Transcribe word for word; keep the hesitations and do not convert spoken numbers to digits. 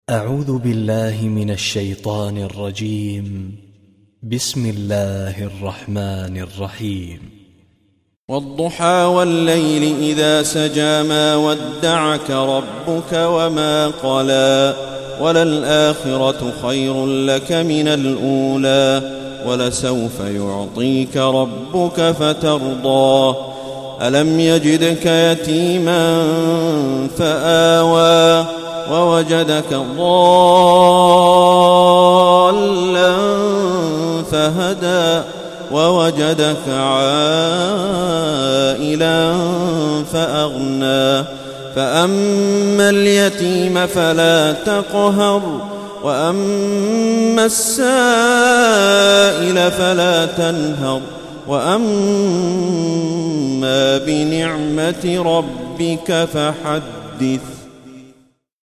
أعوذ بالله من الشيطان الرجيم. بسم الله الرحمن الرحيم. والضحى والليل إذا سجى ما ودعك ربك وما قلى وللآخرة خير لك من الأولى ولسوف يعطيك ربك فترضى ألم يجدك يتيما فآوى ووجدك ضالا فهدى ووجدك عائلا فأغنى فأما اليتيم فلا تقهر وأما السائل فلا تنهر وأما بنعمة ربك فحدث.